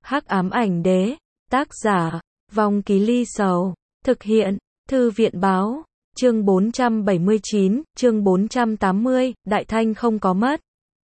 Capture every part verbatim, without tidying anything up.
Hắc ám ảnh đế, tác giả, Vong Ký Ly Sầu, thực hiện, Thư viện báo, chương bốn trăm bảy mươi chín, chương bốn trăm tám mươi, Đại Thanh không có mất.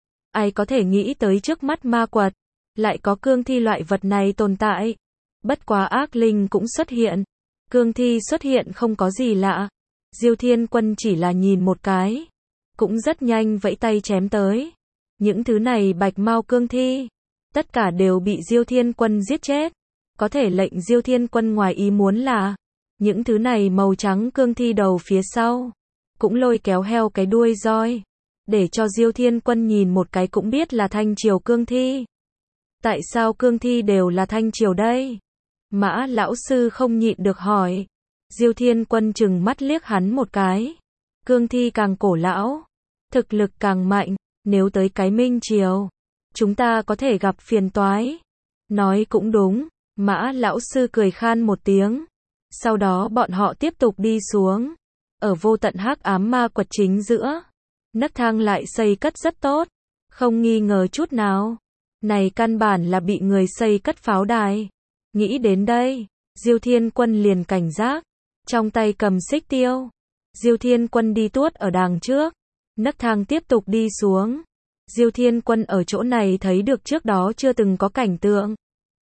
Ai có thể nghĩ tới trước mắt ma quật, lại có cương thi loại vật này tồn tại. Bất quá ác linh cũng xuất hiện. Cương thi xuất hiện không có gì lạ. Diêu Thiên Quân chỉ là nhìn một cái, cũng rất nhanh vẫy tay chém tới. Những thứ này bạch mao cương thi, tất cả đều bị Diêu Thiên Quân giết chết. Có thể lệnh Diêu Thiên Quân ngoài ý muốn là, những thứ này màu trắng cương thi đầu phía sau, cũng lôi kéo heo cái đuôi roi. Để cho Diêu Thiên Quân nhìn một cái cũng biết là thanh triều cương thi. Tại sao cương thi đều là thanh triều đây? Mã lão sư không nhịn được hỏi. Diêu Thiên Quân chừng mắt liếc hắn một cái. Cương thi càng cổ lão, thực lực càng mạnh, nếu tới cái Minh Triều, chúng ta có thể gặp phiền toái. Nói cũng đúng, Mã lão sư cười khan một tiếng. Sau đó bọn họ tiếp tục đi xuống. Ở vô tận hắc ám ma quật chính giữa, nấc thang lại xây cất rất tốt, không nghi ngờ chút nào. Này căn bản là bị người xây cất pháo đài. Nghĩ đến đây, Diêu Thiên Quân liền cảnh giác, trong tay cầm xích tiêu. Diêu Thiên Quân đi tuốt ở đằng trước, nấc thang tiếp tục đi xuống. Diêu Thiên Quân ở chỗ này thấy được trước đó chưa từng có cảnh tượng.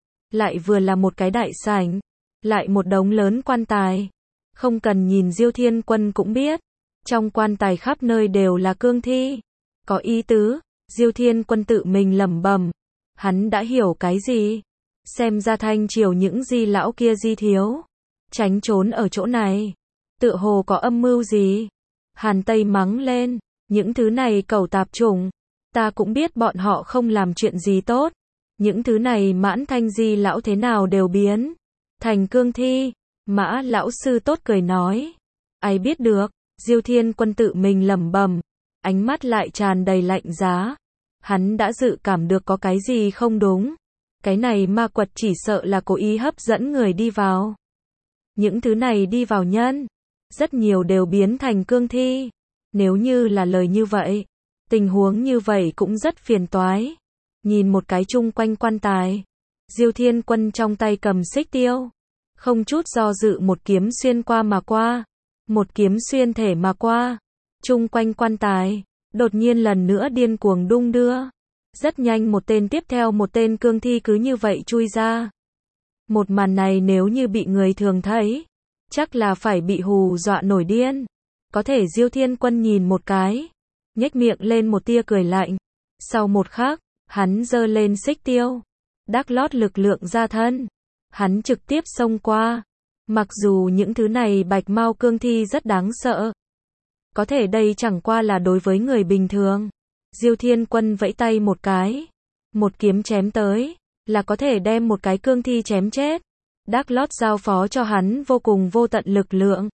Lại vừa là một cái đại sảnh, lại một đống lớn quan tài. Không cần nhìn Diêu Thiên Quân cũng biết, trong quan tài khắp nơi đều là cương thi. Có ý tứ, Diêu Thiên Quân tự mình lẩm bẩm, hắn đã hiểu cái gì? Xem ra thanh triều những di lão kia di thiếu, tránh trốn ở chỗ này, tựa hồ có âm mưu gì? Hàn Tây mắng lên, những thứ này cẩu tạp chủng, ta cũng biết bọn họ không làm chuyện gì tốt. Những thứ này mãn thanh di lão thế nào đều biến thành cương thi. Mã lão sư tốt cười nói, ai biết được. Diêu Thiên Quân tự mình lẩm bẩm, ánh mắt lại tràn đầy lạnh giá. Hắn đã dự cảm được có cái gì không đúng. Cái này ma quật chỉ sợ là cố ý hấp dẫn người đi vào. Những thứ này đi vào nhân, rất nhiều đều biến thành cương thi. Nếu như là lời như vậy, tình huống như vậy cũng rất phiền toái. Nhìn một cái chung quanh quan tài, Diêu Thiên Quân trong tay cầm xích tiêu, không chút do dự một kiếm xuyên qua mà qua. Một kiếm xuyên thể mà qua. Chung quanh quan tài, đột nhiên lần nữa điên cuồng đung đưa. Rất nhanh một tên tiếp theo một tên cương thi cứ như vậy chui ra. Một màn này nếu như bị người thường thấy, chắc là phải bị hù dọa nổi điên. Có thể Diêu Thiên Quân nhìn một cái, nhếch miệng lên một tia cười lạnh. Sau một khắc, hắn giơ lên xích tiêu, đắc lót lực lượng ra thân. Hắn trực tiếp xông qua. Mặc dù những thứ này bạch mao cương thi rất đáng sợ, có thể đây chẳng qua là đối với người bình thường. Diêu Thiên Quân vẫy tay một cái, một kiếm chém tới, là có thể đem một cái cương thi chém chết. Đắc lót giao phó cho hắn vô cùng vô tận lực lượng,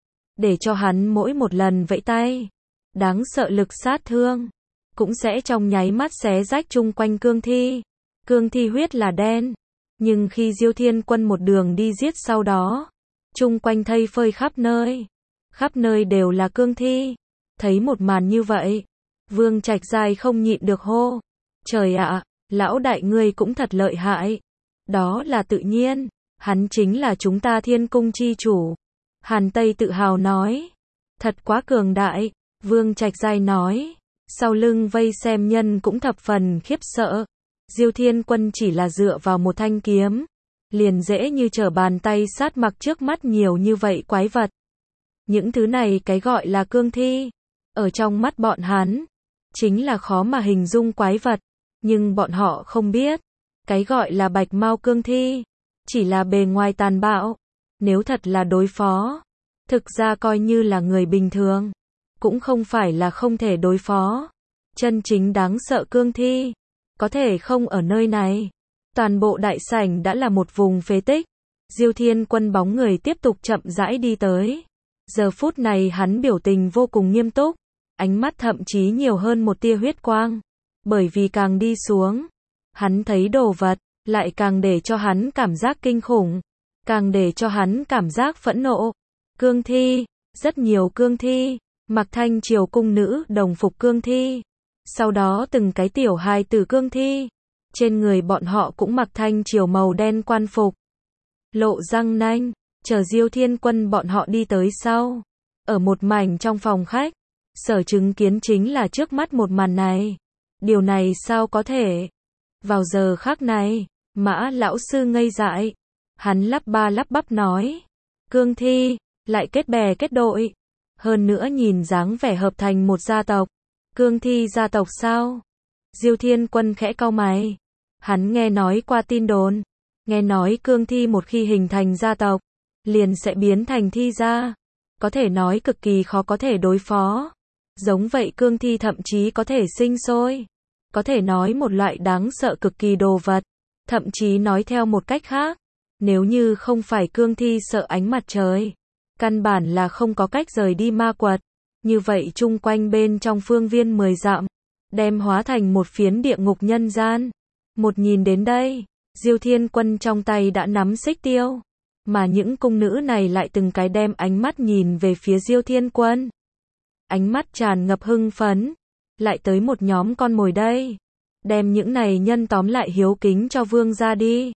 để cho hắn mỗi một lần vẫy tay, đáng sợ lực sát thương, cũng sẽ trong nháy mắt xé rách chung quanh cương thi. Cương thi huyết là đen, nhưng khi Diêu Thiên Quân một đường đi giết sau đó, chung quanh thây phơi khắp nơi, khắp nơi đều là cương thi. Thấy một màn như vậy, Vương Trạch Giai không nhịn được hô, trời ạ, lão đại ngươi cũng thật lợi hại. Đó là tự nhiên, hắn chính là chúng ta Thiên Cung chi chủ. Hàn Tây tự hào nói, thật quá cường đại. Vương Trạch Giai nói, sau lưng vây xem nhân cũng thập phần khiếp sợ. Diêu Thiên Quân chỉ là dựa vào một thanh kiếm, liền dễ như trở bàn tay sát mặc trước mắt nhiều như vậy quái vật. Những thứ này cái gọi là cương thi, ở trong mắt bọn hắn, chính là khó mà hình dung quái vật. Nhưng bọn họ không biết, cái gọi là bạch mao cương thi, chỉ là bề ngoài tàn bạo. Nếu thật là đối phó, thực ra coi như là người bình thường, cũng không phải là không thể đối phó. Chân chính đáng sợ cương thi, có thể không ở nơi này. Toàn bộ đại sảnh đã là một vùng phế tích. Diêu Thiên Quân bóng người tiếp tục chậm rãi đi tới. Giờ phút này hắn biểu tình vô cùng nghiêm túc, ánh mắt thậm chí nhiều hơn một tia huyết quang. Bởi vì càng đi xuống, hắn thấy đồ vật, lại càng để cho hắn cảm giác kinh khủng, càng để cho hắn cảm giác phẫn nộ. Cương thi, rất nhiều cương thi, mặc thanh triều cung nữ đồng phục cương thi. Sau đó từng cái tiểu hài tử cương thi, trên người bọn họ cũng mặc thanh triều màu đen quan phục. Lộ răng nanh, chờ Diêu Thiên Quân bọn họ đi tới sau. Ở một mảnh trong phòng khách, Sở chứng kiến chính là trước mắt một màn này. Điều này sao có thể? Vào giờ khắc này, Mã lão sư ngây dại. Hắn lắp ba lắp bắp nói. Cương thi, lại kết bè kết đội. Hơn nữa nhìn dáng vẻ hợp thành một gia tộc. Cương thi gia tộc sao? Diêu Thiên Quân khẽ cau mày. Hắn nghe nói qua tin đồn. Nghe nói cương thi một khi hình thành gia tộc, liền sẽ biến thành thi gia. Có thể nói cực kỳ khó có thể đối phó. Giống vậy cương thi thậm chí có thể sinh sôi. Có thể nói một loại đáng sợ cực kỳ đồ vật. Thậm chí nói theo một cách khác, nếu như không phải cương thi sợ ánh mặt trời, căn bản là không có cách rời đi ma quật. Như vậy chung quanh bên trong phương viên mười dặm, đem hóa thành một phiến địa ngục nhân gian. Một nhìn đến đây, Diêu Thiên Quân trong tay đã nắm xích tiêu, mà những cung nữ này lại từng cái đem ánh mắt nhìn về phía Diêu Thiên Quân. Ánh mắt tràn ngập hưng phấn, lại tới một nhóm con mồi đây. Đem những này nhân tóm lại hiếu kính cho vương gia đi.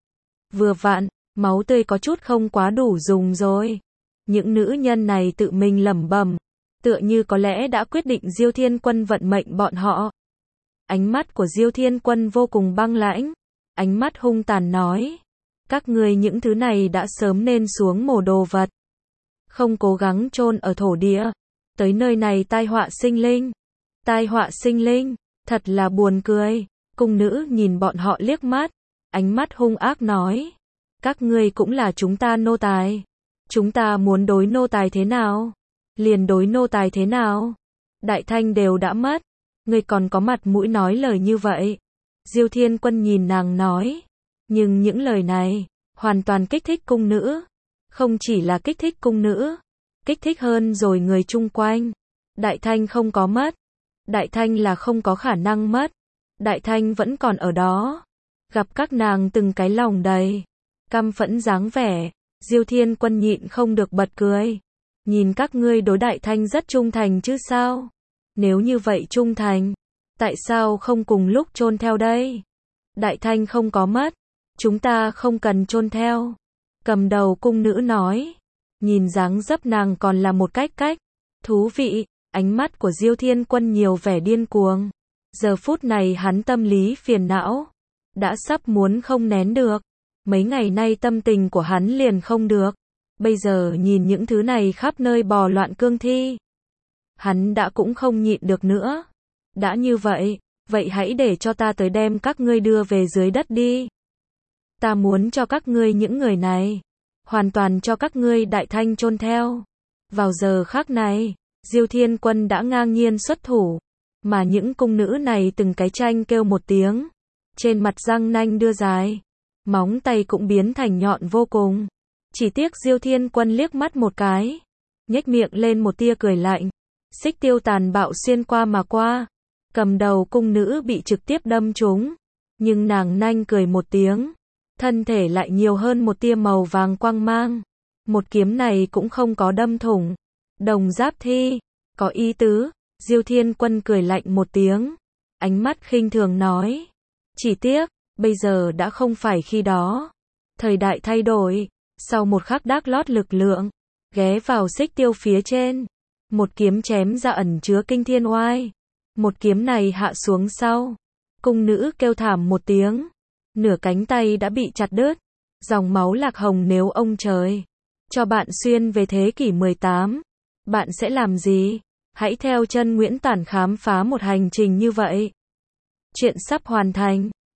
Vừa vặn, máu tươi có chút không quá đủ dùng rồi. Những nữ nhân này tự mình lẩm bẩm, tựa như có lẽ đã quyết định Diêu Thiên Quân vận mệnh bọn họ. Ánh mắt của Diêu Thiên Quân vô cùng băng lãnh, ánh mắt hung tàn nói, các ngươi những thứ này đã sớm nên xuống mồ đồ vật, không cố gắng chôn ở thổ địa, tới nơi này tai họa sinh linh. Tai họa sinh linh, thật là buồn cười. Cung nữ nhìn bọn họ liếc mắt, ánh mắt hung ác nói, các ngươi cũng là chúng ta nô tài. Chúng ta muốn đối nô tài thế nào, liền đối nô tài thế nào. Đại Thanh đều đã mất, ngươi còn có mặt mũi nói lời như vậy. Diêu Thiên Quân nhìn nàng nói, nhưng những lời này hoàn toàn kích thích cung nữ, không chỉ là kích thích cung nữ, kích thích hơn rồi người chung quanh. Đại Thanh không có mất, Đại Thanh là không có khả năng mất, Đại Thanh vẫn còn ở đó. Gặp các nàng từng cái lòng đầy căm phẫn dáng vẻ, Diêu Thiên Quân nhịn không được bật cười. Nhìn các ngươi đối Đại Thanh rất trung thành chứ sao? Nếu như vậy trung thành, tại sao không cùng lúc chôn theo đây? Đại Thanh không có mất, chúng ta không cần chôn theo. Cầm đầu cung nữ nói, nhìn dáng dấp nàng còn là một cách cách thú vị. Ánh mắt của Diêu Thiên Quân nhiều vẻ điên cuồng. Giờ phút này hắn tâm lý phiền não, đã sắp muốn không nén được. Mấy ngày nay tâm tình của hắn liền không được. Bây giờ nhìn những thứ này khắp nơi bò loạn cương thi, hắn đã cũng không nhịn được nữa. Đã như vậy, vậy hãy để cho ta tới đem các ngươi đưa về dưới đất đi. Ta muốn cho các ngươi những người này, hoàn toàn cho các ngươi Đại Thanh chôn theo. Vào giờ khắc này, Diêu Thiên Quân đã ngang nhiên xuất thủ, mà những cung nữ này từng cái tranh kêu một tiếng, trên mặt răng nanh đưa dài, móng tay cũng biến thành nhọn vô cùng. Chỉ tiếc Diêu Thiên Quân liếc mắt một cái, nhếch miệng lên một tia cười lạnh, xích tiêu tàn bạo xuyên qua mà qua. Cầm đầu cung nữ bị trực tiếp đâm trúng, nhưng nàng nanh cười một tiếng, thân thể lại nhiều hơn một tia màu vàng quang mang. Một kiếm này cũng không có đâm thủng Đồng Giáp thi, có ý tứ. Diêu Thiên Quân cười lạnh một tiếng, ánh mắt khinh thường nói, chỉ tiếc, bây giờ đã không phải khi đó. Thời đại thay đổi, sau một khắc đác lót lực lượng, ghé vào xích tiêu phía trên, một kiếm chém ra ẩn chứa kinh thiên oai. Một kiếm này hạ xuống sau, cung nữ kêu thảm một tiếng, nửa cánh tay đã bị chặt đứt, dòng máu lạc hồng. Nếu ông trời cho bạn xuyên về thế kỷ mười tám, bạn sẽ làm gì? Hãy theo chân Nguyễn Tản khám phá một hành trình như vậy. Chuyện sắp hoàn thành.